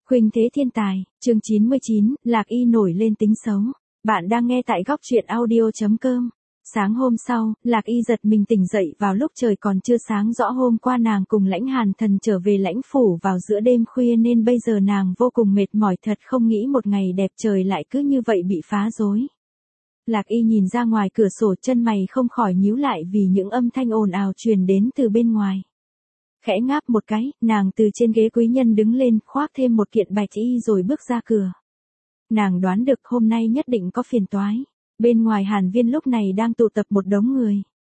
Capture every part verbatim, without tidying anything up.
Khuynh thế thiên tài, chương chín mươi chín, Lạc Y nổi lên tính xấu. Bạn đang nghe tại góc truyện audio chấm com. Sáng hôm sau, Lạc Y giật mình tỉnh dậy vào lúc trời còn chưa sáng rõ. Hôm qua nàng cùng Lãnh Hàn Thần trở về lãnh phủ vào giữa đêm khuya nên bây giờ nàng vô cùng mệt mỏi, thật không nghĩ một ngày đẹp trời lại cứ như vậy bị phá rối. Lạc Y nhìn ra ngoài cửa sổ, chân mày không khỏi nhíu lại vì những âm thanh ồn ào truyền đến từ bên ngoài. Khẽ ngáp một cái, nàng từ trên ghế quý nhân đứng lên, khoác thêm một kiện bạch y rồi bước ra cửa. Nàng đoán được hôm nay nhất định có phiền toái. Bên ngoài Hàn Viên lúc này đang tụ tập một đống người.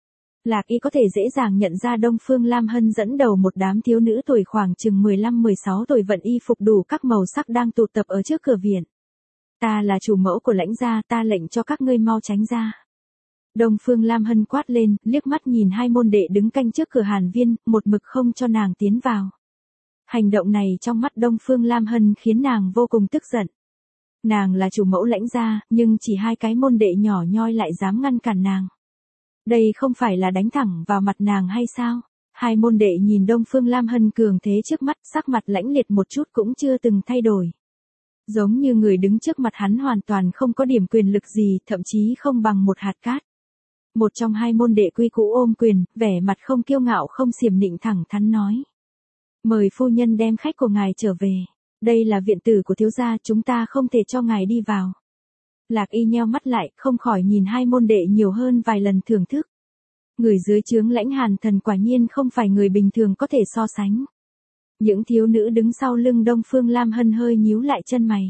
Lạc Y có thể dễ dàng nhận ra Đông Phương Lam Hân dẫn đầu một đám thiếu nữ tuổi khoảng chừng mười lăm mười sáu tuổi, vận y phục đủ các màu sắc đang tụ tập ở trước cửa viện. Ta là chủ mẫu của Lãnh gia, ta lệnh cho các ngươi mau tránh ra. Đông Phương Lam Hân quát lên, liếc mắt nhìn hai môn đệ đứng canh trước cửa Hàn Viên, một mực không cho nàng tiến vào. Hành động này trong mắt Đông Phương Lam Hân khiến nàng vô cùng tức giận. Nàng là chủ mẫu Lãnh gia, nhưng chỉ hai cái môn đệ nhỏ nhoi lại dám ngăn cản nàng. Đây không phải là đánh thẳng vào mặt nàng hay sao? Hai môn đệ nhìn Đông Phương Lam Hân cường thế trước mắt, sắc mặt lãnh liệt một chút cũng chưa từng thay đổi. Giống như người đứng trước mặt hắn hoàn toàn không có điểm quyền lực gì, thậm chí không bằng một hạt cát. Một trong hai môn đệ quy cũ ôm quyền, vẻ mặt không kiêu ngạo không xiểm nịnh, thẳng thắn nói. Mời phu nhân đem khách của ngài trở về. Đây là viện tử của thiếu gia, chúng ta không thể cho ngài đi vào. Lạc Y nheo mắt lại, không khỏi nhìn hai môn đệ nhiều hơn vài lần thưởng thức. Người dưới trướng Lãnh Hàn Thần quả nhiên không phải người bình thường có thể so sánh. Những thiếu nữ đứng sau lưng Đông Phương Lam Hân hơi nhíu lại chân mày.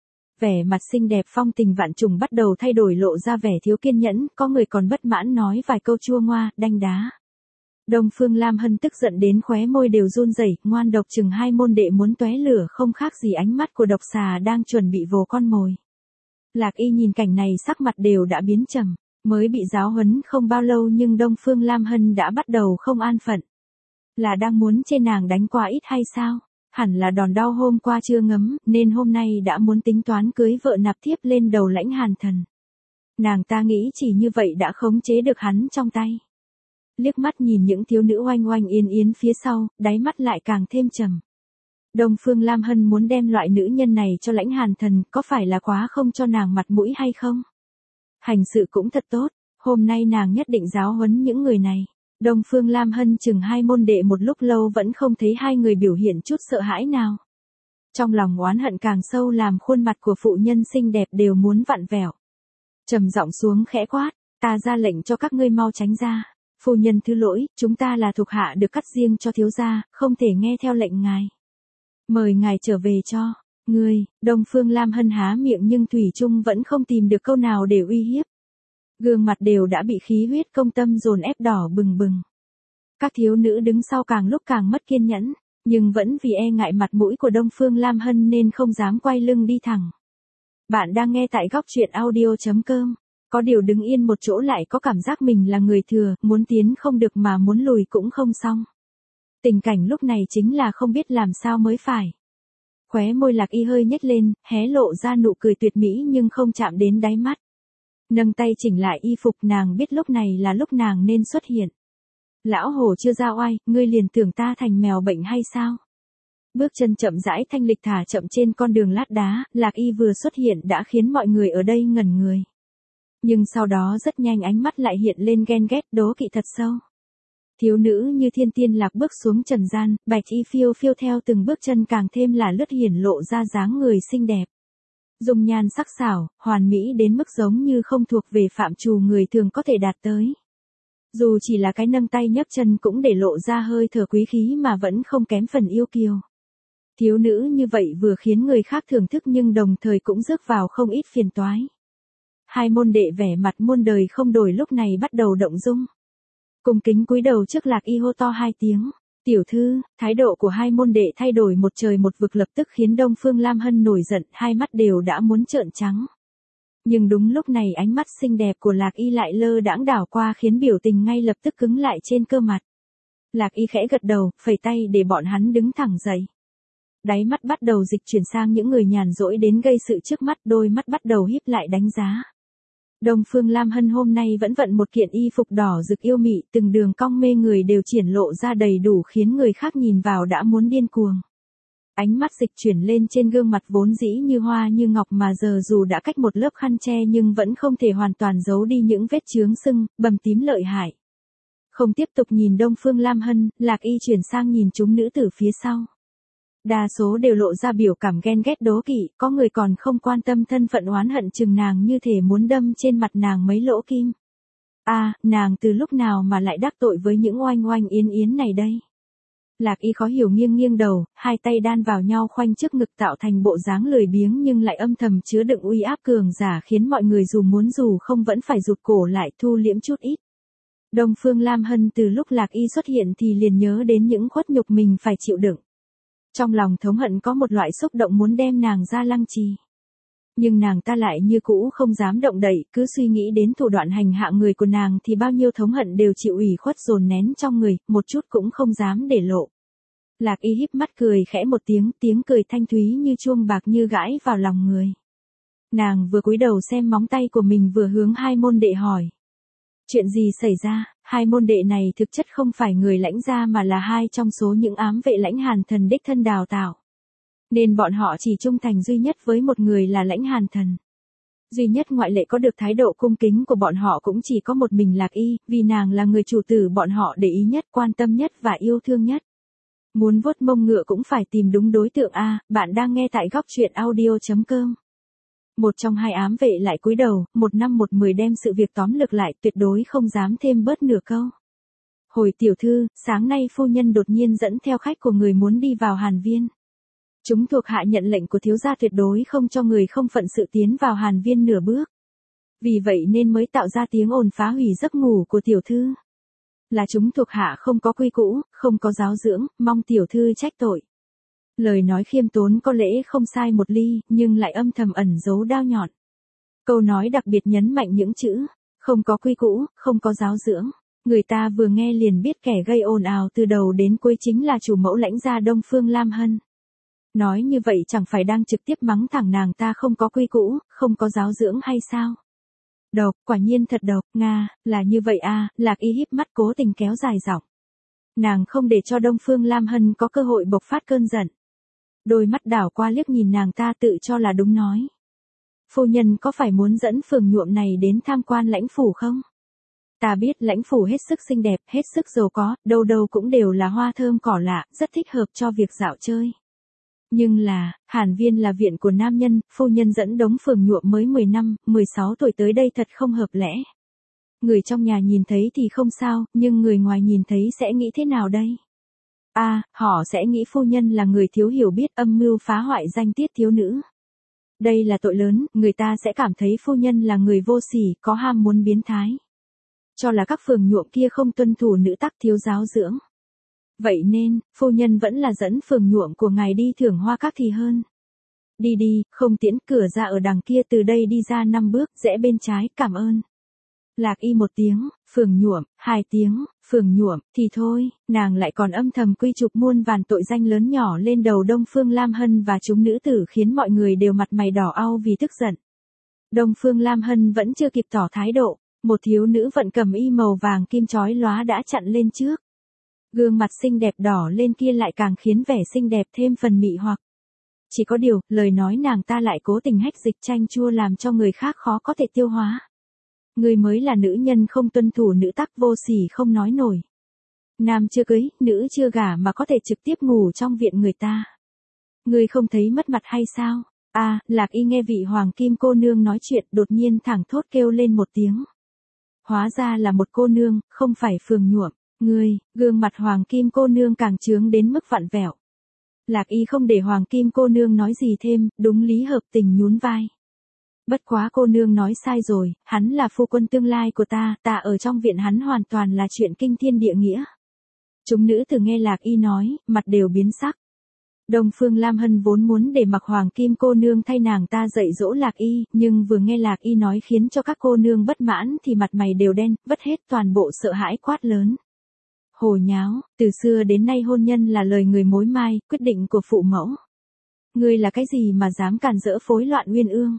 Vẻ mặt xinh đẹp phong tình vạn trùng bắt đầu thay đổi, lộ ra vẻ thiếu kiên nhẫn, có người còn bất mãn nói vài câu chua ngoa, đanh đá. Đông Phương Lam Hân tức giận đến khóe môi đều run rẩy, ngoan độc chừng hai môn đệ muốn tóe lửa, không khác gì ánh mắt của độc xà đang chuẩn bị vồ con mồi. Lạc Y nhìn cảnh này sắc mặt đều đã biến trầm, mới bị giáo huấn không bao lâu nhưng Đông Phương Lam Hân đã bắt đầu không an phận. Là đang muốn chê nàng đánh quá ít hay sao? Hẳn là đòn đau hôm qua chưa ngấm, nên hôm nay đã muốn tính toán cưới vợ nạp thiếp lên đầu Lãnh Hàn Thần. Nàng ta nghĩ chỉ như vậy đã khống chế được hắn trong tay. Liếc mắt nhìn những thiếu nữ oanh oanh yên yến phía sau, đáy mắt lại càng thêm trầm. Đông Phương Lam Hân muốn đem loại nữ nhân này cho Lãnh Hàn Thần, có phải là quá không cho nàng mặt mũi hay không? Hành sự cũng thật tốt, hôm nay nàng nhất định giáo huấn những người này. Đông Phương Lam Hân chừng hai môn đệ một lúc lâu vẫn không thấy hai người biểu hiện chút sợ hãi nào. Trong lòng oán hận càng sâu làm khuôn mặt của phụ nhân xinh đẹp đều muốn vặn vẹo. Trầm giọng xuống khẽ quát, ta ra lệnh cho các ngươi mau tránh ra. Phu nhân thứ lỗi, chúng ta là thuộc hạ được cắt riêng cho thiếu gia, không thể nghe theo lệnh ngài. Mời ngài trở về cho. Ngươi, Đông Phương Lam Hân há miệng nhưng thủy chung vẫn không tìm được câu nào để uy hiếp. Gương mặt đều đã bị khí huyết công tâm dồn ép đỏ bừng bừng. Các thiếu nữ đứng sau càng lúc càng mất kiên nhẫn, nhưng vẫn vì e ngại mặt mũi của Đông Phương Lam Hân nên không dám quay lưng đi thẳng. Bạn đang nghe tại góc truyện audio chấm com. Có điều đứng yên một chỗ lại có cảm giác mình là người thừa, muốn tiến không được mà muốn lùi cũng không xong. Tình cảnh lúc này chính là không biết làm sao mới phải. Khóe môi Lạc Y hơi nhếch lên, hé lộ ra nụ cười tuyệt mỹ nhưng không chạm đến đáy mắt. Nâng tay chỉnh lại y phục, nàng biết lúc này là lúc nàng nên xuất hiện. Lão hổ chưa ra oai, ngươi liền tưởng ta thành mèo bệnh hay sao? Bước chân chậm rãi thanh lịch thả chậm trên con đường lát đá, Lạc Y vừa xuất hiện đã khiến mọi người ở đây ngẩn người. Nhưng sau đó rất nhanh ánh mắt lại hiện lên ghen ghét, đố kỵ thật sâu. Thiếu nữ như thiên tiên lạc bước xuống trần gian, bạch y phiêu phiêu theo từng bước chân càng thêm là lướt hiển lộ ra dáng người xinh đẹp. Dung nhan sắc sảo, hoàn mỹ đến mức giống như không thuộc về phạm trù người thường có thể đạt tới. Dù chỉ là cái nâng tay nhấc chân cũng để lộ ra hơi thở quý khí mà vẫn không kém phần yêu kiều. Thiếu nữ như vậy vừa khiến người khác thưởng thức nhưng đồng thời cũng rước vào không ít phiền toái. Hai môn đệ vẻ mặt muôn đời không đổi lúc này bắt đầu động dung. Cung kính cúi đầu trước Lạc Y hô to hai tiếng. Tiểu thư, thái độ của hai môn đệ thay đổi một trời một vực lập tức khiến Đông Phương Lam Hân nổi giận, hai mắt đều đã muốn trợn trắng. Nhưng đúng lúc này ánh mắt xinh đẹp của Lạc Y lại lơ đãng đảo qua khiến biểu tình ngay lập tức cứng lại trên cơ mặt. Lạc Y khẽ gật đầu, phẩy tay để bọn hắn đứng thẳng dậy. Đáy mắt bắt đầu dịch chuyển sang những người nhàn rỗi đến gây sự trước mắt, đôi mắt bắt đầu híp lại đánh giá. Đông Phương Lam Hân hôm nay vẫn vận một kiện y phục đỏ rực yêu mị, từng đường cong mê người đều triển lộ ra đầy đủ khiến người khác nhìn vào đã muốn điên cuồng. Ánh mắt dịch chuyển lên trên gương mặt vốn dĩ như hoa như ngọc mà giờ dù đã cách một lớp khăn che nhưng vẫn không thể hoàn toàn giấu đi những vết chướng sưng, bầm tím lợi hại. Không tiếp tục nhìn Đông Phương Lam Hân, Lạc Y chuyển sang nhìn chúng nữ tử phía sau. Đa số đều lộ ra biểu cảm ghen ghét đố kỵ, có người còn không quan tâm thân phận oán hận chừng nàng như thể muốn đâm trên mặt nàng mấy lỗ kim. A, à, nàng từ lúc nào mà lại đắc tội với những oanh oanh yến yến này đây? Lạc Y khó hiểu nghiêng nghiêng đầu, hai tay đan vào nhau khoanh trước ngực tạo thành bộ dáng lười biếng nhưng lại âm thầm chứa đựng uy áp cường giả khiến mọi người dù muốn dù không vẫn phải rụt cổ lại thu liễm chút ít. Đông Phương Lam Hân từ lúc Lạc Y xuất hiện thì liền nhớ đến những khuất nhục mình phải chịu đựng. Trong lòng thống hận có một loại xúc động muốn đem nàng ra lăng trì. Nhưng nàng ta lại như cũ không dám động đậy, cứ suy nghĩ đến thủ đoạn hành hạ người của nàng thì bao nhiêu thống hận đều chịu ủy khuất dồn nén trong người, một chút cũng không dám để lộ. Lạc Y híp mắt cười khẽ một tiếng, tiếng cười thanh thúy như chuông bạc như gãi vào lòng người. Nàng vừa cúi đầu xem móng tay của mình vừa hướng hai môn đệ hỏi. Chuyện gì xảy ra? Hai môn đệ này thực chất không phải người lãnh gia mà là hai trong số những ám vệ lãnh Hàn Thần đích thân đào tạo. Nên bọn họ chỉ trung thành duy nhất với một người là lãnh Hàn Thần. Duy nhất ngoại lệ có được thái độ cung kính của bọn họ cũng chỉ có một mình Lạc Y, vì nàng là người chủ tử bọn họ để ý nhất, quan tâm nhất và yêu thương nhất. Muốn vuốt mông ngựa cũng phải tìm đúng đối tượng a. Bạn đang nghe tại góc truyện audio chấm com. Một trong hai ám vệ lại cúi đầu, một năm một mười đem sự việc tóm lược lại, tuyệt đối không dám thêm bớt nửa câu. Hồi tiểu thư, sáng nay phu nhân đột nhiên dẫn theo khách của người muốn đi vào Hàn Viên. Chúng thuộc hạ nhận lệnh của thiếu gia tuyệt đối không cho người không phận sự tiến vào Hàn Viên nửa bước. Vì vậy nên mới tạo ra tiếng ồn phá hủy giấc ngủ của tiểu thư. Là chúng thuộc hạ không có quy củ, không có giáo dưỡng, mong tiểu thư trách tội. Lời nói khiêm tốn có lẽ không sai một ly, nhưng lại âm thầm ẩn giấu đao nhọn. Câu nói đặc biệt nhấn mạnh những chữ, không có quy củ, không có giáo dưỡng. Người ta vừa nghe liền biết kẻ gây ồn ào từ đầu đến cuối chính là chủ mẫu lãnh gia Đông Phương Lam Hân. Nói như vậy chẳng phải đang trực tiếp mắng thẳng nàng ta không có quy củ, không có giáo dưỡng hay sao? Độc, quả nhiên thật độc, Nga, là như vậy à, Lạc Y híp mắt cố tình kéo dài giọng. Nàng không để cho Đông Phương Lam Hân có cơ hội bộc phát cơn giận. Đôi mắt đảo qua liếc nhìn nàng ta tự cho là đúng nói. Phu nhân có phải muốn dẫn Phường Nhuộm này đến tham quan lãnh phủ không? Ta biết lãnh phủ hết sức xinh đẹp, hết sức giàu có, đâu đâu cũng đều là hoa thơm cỏ lạ, rất thích hợp cho việc dạo chơi. Nhưng là, Hàn Viên là viện của nam nhân, phu nhân dẫn Đống Phường Nhuộm mới mười năm, mười sáu tuổi tới đây thật không hợp lẽ. Người trong nhà nhìn thấy thì không sao, nhưng người ngoài nhìn thấy sẽ nghĩ thế nào đây? A, à, họ sẽ nghĩ phu nhân là người thiếu hiểu biết, âm mưu phá hoại danh tiết thiếu nữ. Đây là tội lớn, người ta sẽ cảm thấy phu nhân là người vô sỉ, có ham muốn biến thái. Cho là các phường nhuộm kia không tuân thủ nữ tắc thiếu giáo dưỡng. Vậy nên, phu nhân vẫn là dẫn phường nhuộm của ngài đi thưởng hoa các thì hơn. Đi đi, không tiễn, cửa ra ở đằng kia, từ đây đi ra năm bước, rẽ bên trái, cảm ơn. Lạc Y một tiếng, Phường Nhuộm, hai tiếng, Phường Nhuộm, thì thôi, nàng lại còn âm thầm quy chụp muôn vàn tội danh lớn nhỏ lên đầu Đông Phương Lam Hân và chúng nữ tử khiến mọi người đều mặt mày đỏ au vì tức giận. Đông Phương Lam Hân vẫn chưa kịp tỏ thái độ, một thiếu nữ vận cầm y màu vàng kim chói lóa đã chặn lên trước. Gương mặt xinh đẹp đỏ lên kia lại càng khiến vẻ xinh đẹp thêm phần mị hoặc. Chỉ có điều, lời nói nàng ta lại cố tình hách dịch chanh chua làm cho người khác khó có thể tiêu hóa. Người mới là nữ nhân không tuân thủ nữ tắc, vô sỉ không nói nổi. Nam chưa cưới, nữ chưa gả mà có thể trực tiếp ngủ trong viện người ta. Người không thấy mất mặt hay sao? A, à, Lạc Y nghe vị hoàng kim cô nương nói chuyện đột nhiên thẳng thốt kêu lên một tiếng. Hóa ra là một cô nương, không phải Phường Nhuộm. Người, gương mặt hoàng kim cô nương càng trướng đến mức vặn vẹo. Lạc Y không để hoàng kim cô nương nói gì thêm, đúng lý hợp tình nhún vai. Bất quá cô nương nói sai rồi, hắn là phu quân tương lai của ta, ta ở trong viện hắn hoàn toàn là chuyện kinh thiên địa nghĩa. Chúng nữ từ nghe Lạc Y nói, mặt đều biến sắc. Đông Phương Lam Hân vốn muốn để mặc hoàng kim cô nương thay nàng ta dạy dỗ Lạc Y, nhưng vừa nghe Lạc Y nói khiến cho các cô nương bất mãn thì mặt mày đều đen, vất hết toàn bộ sợ hãi quát lớn. Hồ nháo, từ xưa đến nay hôn nhân là lời người mối mai, quyết định của phụ mẫu. Ngươi là cái gì mà dám cản rỡ phối loạn uyên ương?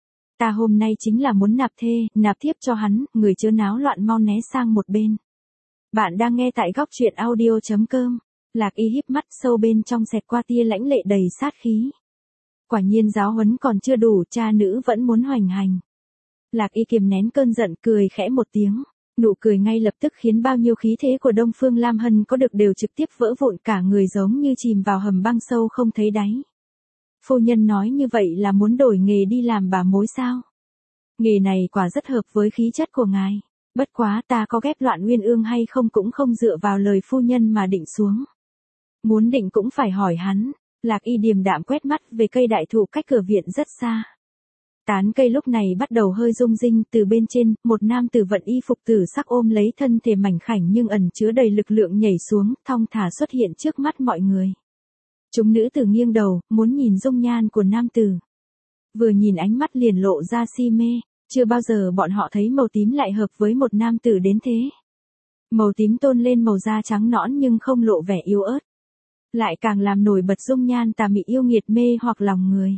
Ta hôm nay chính là muốn nạp thê, nạp thiếp cho hắn, người chớ náo loạn mau né sang một bên. Bạn đang nghe tại góc truyện audio chấm com. Lạc Y híp mắt, sâu bên trong xẹt qua tia lãnh lệ đầy sát khí. Quả nhiên giáo huấn còn chưa đủ, cha nữ vẫn muốn hoành hành. Lạc Y kiềm nén cơn giận, cười khẽ một tiếng. Nụ cười ngay lập tức khiến bao nhiêu khí thế của Đông Phương Lam Hân có được đều trực tiếp vỡ vụn, cả người giống như chìm vào hầm băng sâu không thấy đáy. Phu nhân nói như vậy là muốn đổi nghề đi làm bà mối sao? Nghề này quả rất hợp với khí chất của ngài. Bất quá ta có ghép loạn uyên ương hay không cũng không dựa vào lời phu nhân mà định xuống. Muốn định cũng phải hỏi hắn. Lạc Y điềm đạm quét mắt về cây đại thụ cách cửa viện rất xa. Tán cây lúc này bắt đầu hơi rung rinh, từ bên trên, một nam tử vận y phục tử sắc ôm lấy thân thể mảnh khảnh nhưng ẩn chứa đầy lực lượng nhảy xuống, thong thả xuất hiện trước mắt mọi người. Chúng nữ tử nghiêng đầu, muốn nhìn dung nhan của nam tử. Vừa nhìn ánh mắt liền lộ ra si mê, chưa bao giờ bọn họ thấy màu tím lại hợp với một nam tử đến thế. Màu tím tôn lên màu da trắng nõn nhưng không lộ vẻ yếu ớt. Lại càng làm nổi bật dung nhan tà mị yêu nghiệt mê hoặc lòng người.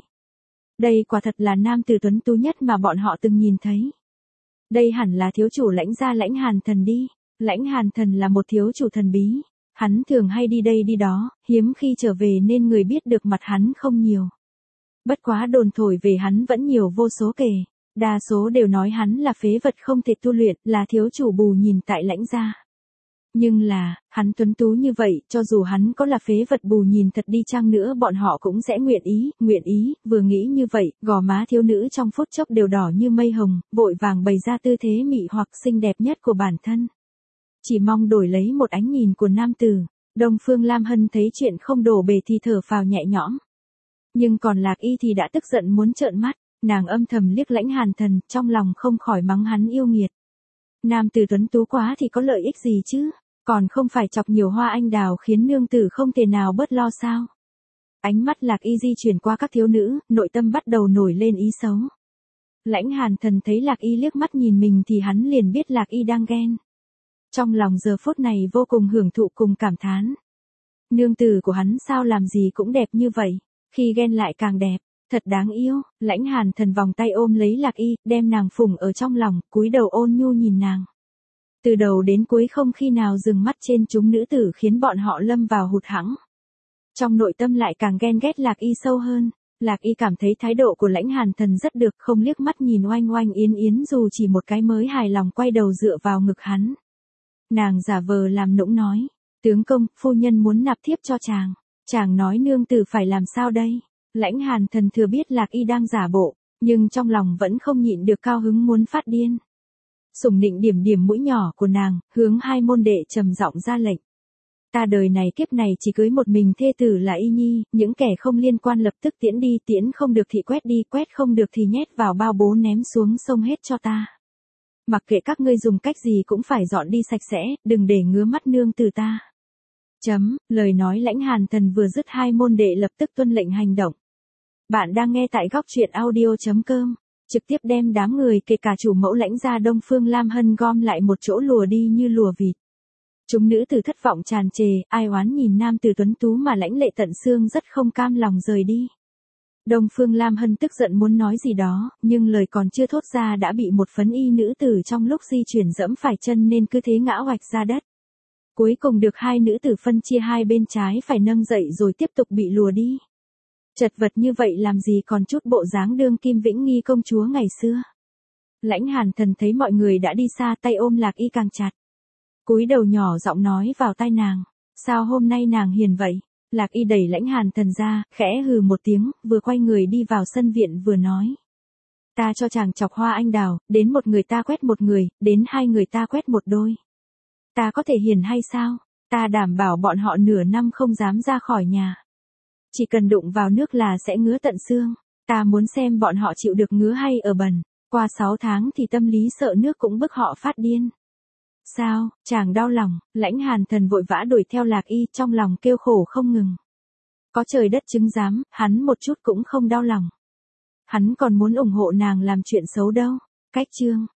Đây quả thật là nam tử tuấn tú nhất mà bọn họ từng nhìn thấy. Đây hẳn là thiếu chủ Lãnh gia Lãnh Hàn Thần đi. Lãnh Hàn Thần là một thiếu chủ thần bí. Hắn thường hay đi đây đi đó, hiếm khi trở về nên người biết được mặt hắn không nhiều. Bất quá đồn thổi về hắn vẫn nhiều vô số kể. Đa số đều nói hắn là phế vật không thể tu luyện, là thiếu chủ bù nhìn tại Lãnh gia. Nhưng là, hắn tuấn tú như vậy, cho dù hắn có là phế vật bù nhìn thật đi chăng nữa bọn họ cũng sẽ nguyện ý, nguyện ý, vừa nghĩ như vậy, gò má thiếu nữ trong phút chốc đều đỏ như mây hồng, vội vàng bày ra tư thế mị hoặc xinh đẹp nhất của bản thân. Chỉ mong đổi lấy một ánh nhìn của nam tử. Đông Phương Lam Hân thấy chuyện không đổ bể thì thở phào nhẹ nhõm. Nhưng còn Lạc Y thì đã tức giận muốn trợn mắt, nàng âm thầm liếc Lãnh Hàn Thần, trong lòng không khỏi mắng hắn yêu nghiệt. Nam tử tuấn tú quá thì có lợi ích gì chứ? Còn không phải chọc nhiều hoa anh đào khiến nương tử không thể nào bớt lo sao? Ánh mắt Lạc Y di chuyển qua các thiếu nữ, nội tâm bắt đầu nổi lên ý xấu. Lãnh Hàn Thần thấy Lạc Y liếc mắt nhìn mình thì hắn liền biết Lạc Y đang ghen. Trong lòng giờ phút này vô cùng hưởng thụ cùng cảm thán. Nương tử của hắn sao làm gì cũng đẹp như vậy, khi ghen lại càng đẹp, thật đáng yêu. Lãnh Hàn Thần vòng tay ôm lấy Lạc Y, đem nàng phụng ở trong lòng, cúi đầu ôn nhu nhìn nàng. Từ đầu đến cuối không khi nào dừng mắt trên chúng nữ tử khiến bọn họ lâm vào hụt hẫng. Trong nội tâm lại càng ghen ghét Lạc Y sâu hơn. Lạc Y cảm thấy thái độ của Lãnh Hàn Thần rất được, không liếc mắt nhìn oanh oanh yến yến dù chỉ một cái mới hài lòng quay đầu dựa vào ngực hắn. Nàng giả vờ làm nũng nói, tướng công, phu nhân muốn nạp thiếp cho chàng. Chàng nói nương tử phải làm sao đây? Lãnh Hàn Thần thừa biết Lạc Y đang giả bộ, nhưng trong lòng vẫn không nhịn được cao hứng muốn phát điên. Sủng nịnh điểm điểm mũi nhỏ của nàng, hướng hai môn đệ trầm giọng ra lệnh. Ta đời này kiếp này chỉ cưới một mình thê tử là Y Nhi, những kẻ không liên quan lập tức tiễn đi, tiễn không được thì quét đi, quét không được thì nhét vào bao bố ném xuống sông hết cho ta. Mặc kệ các ngươi dùng cách gì cũng phải dọn đi sạch sẽ, đừng để ngứa mắt nương tử ta. Chấm, lời nói Lãnh Hàn Thần vừa dứt hai môn đệ lập tức tuân lệnh hành động. Bạn đang nghe tại góc truyện audio chấm com. Trực tiếp đem đám người kể cả chủ mẫu Lãnh gia Đông Phương Lam Hân gom lại một chỗ lùa đi như lùa vịt. Chúng nữ tử thất vọng tràn trề, ai oán nhìn nam tử tuấn tú mà lãnh lệ tận xương rất không cam lòng rời đi. Đông Phương Lam Hân tức giận muốn nói gì đó, nhưng lời còn chưa thốt ra đã bị một phấn y nữ tử trong lúc di chuyển dẫm phải chân nên cứ thế ngã oạch ra đất. Cuối cùng được hai nữ tử phân chia hai bên trái phải nâng dậy rồi tiếp tục bị lùa đi. Chật vật như vậy làm gì còn chút bộ dáng đương kim Vĩnh Nghi công chúa ngày xưa. Lãnh Hàn Thần thấy mọi người đã đi xa, tay ôm Lạc Y càng chặt. Cúi đầu nhỏ giọng nói vào tai nàng, sao hôm nay nàng hiền vậy? Lạc Y đẩy Lãnh Hàn Thần ra, khẽ hừ một tiếng, vừa quay người đi vào sân viện vừa nói. Ta cho chàng chọc hoa anh đào, đến một người ta quét một người, đến hai người ta quét một đôi. Ta có thể hiền hay sao? Ta đảm bảo bọn họ nửa năm không dám ra khỏi nhà. Chỉ cần đụng vào nước là sẽ ngứa tận xương. Ta muốn xem bọn họ chịu được ngứa hay ở bẩn. Qua sáu tháng thì tâm lý sợ nước cũng bức họ phát điên. Sao, chàng đau lòng? Lãnh Hàn Thần vội vã đuổi theo Lạc Y, trong lòng kêu khổ không ngừng. Có trời đất chứng giám, hắn một chút cũng không đau lòng. Hắn còn muốn ủng hộ nàng làm chuyện xấu đâu. Cách chương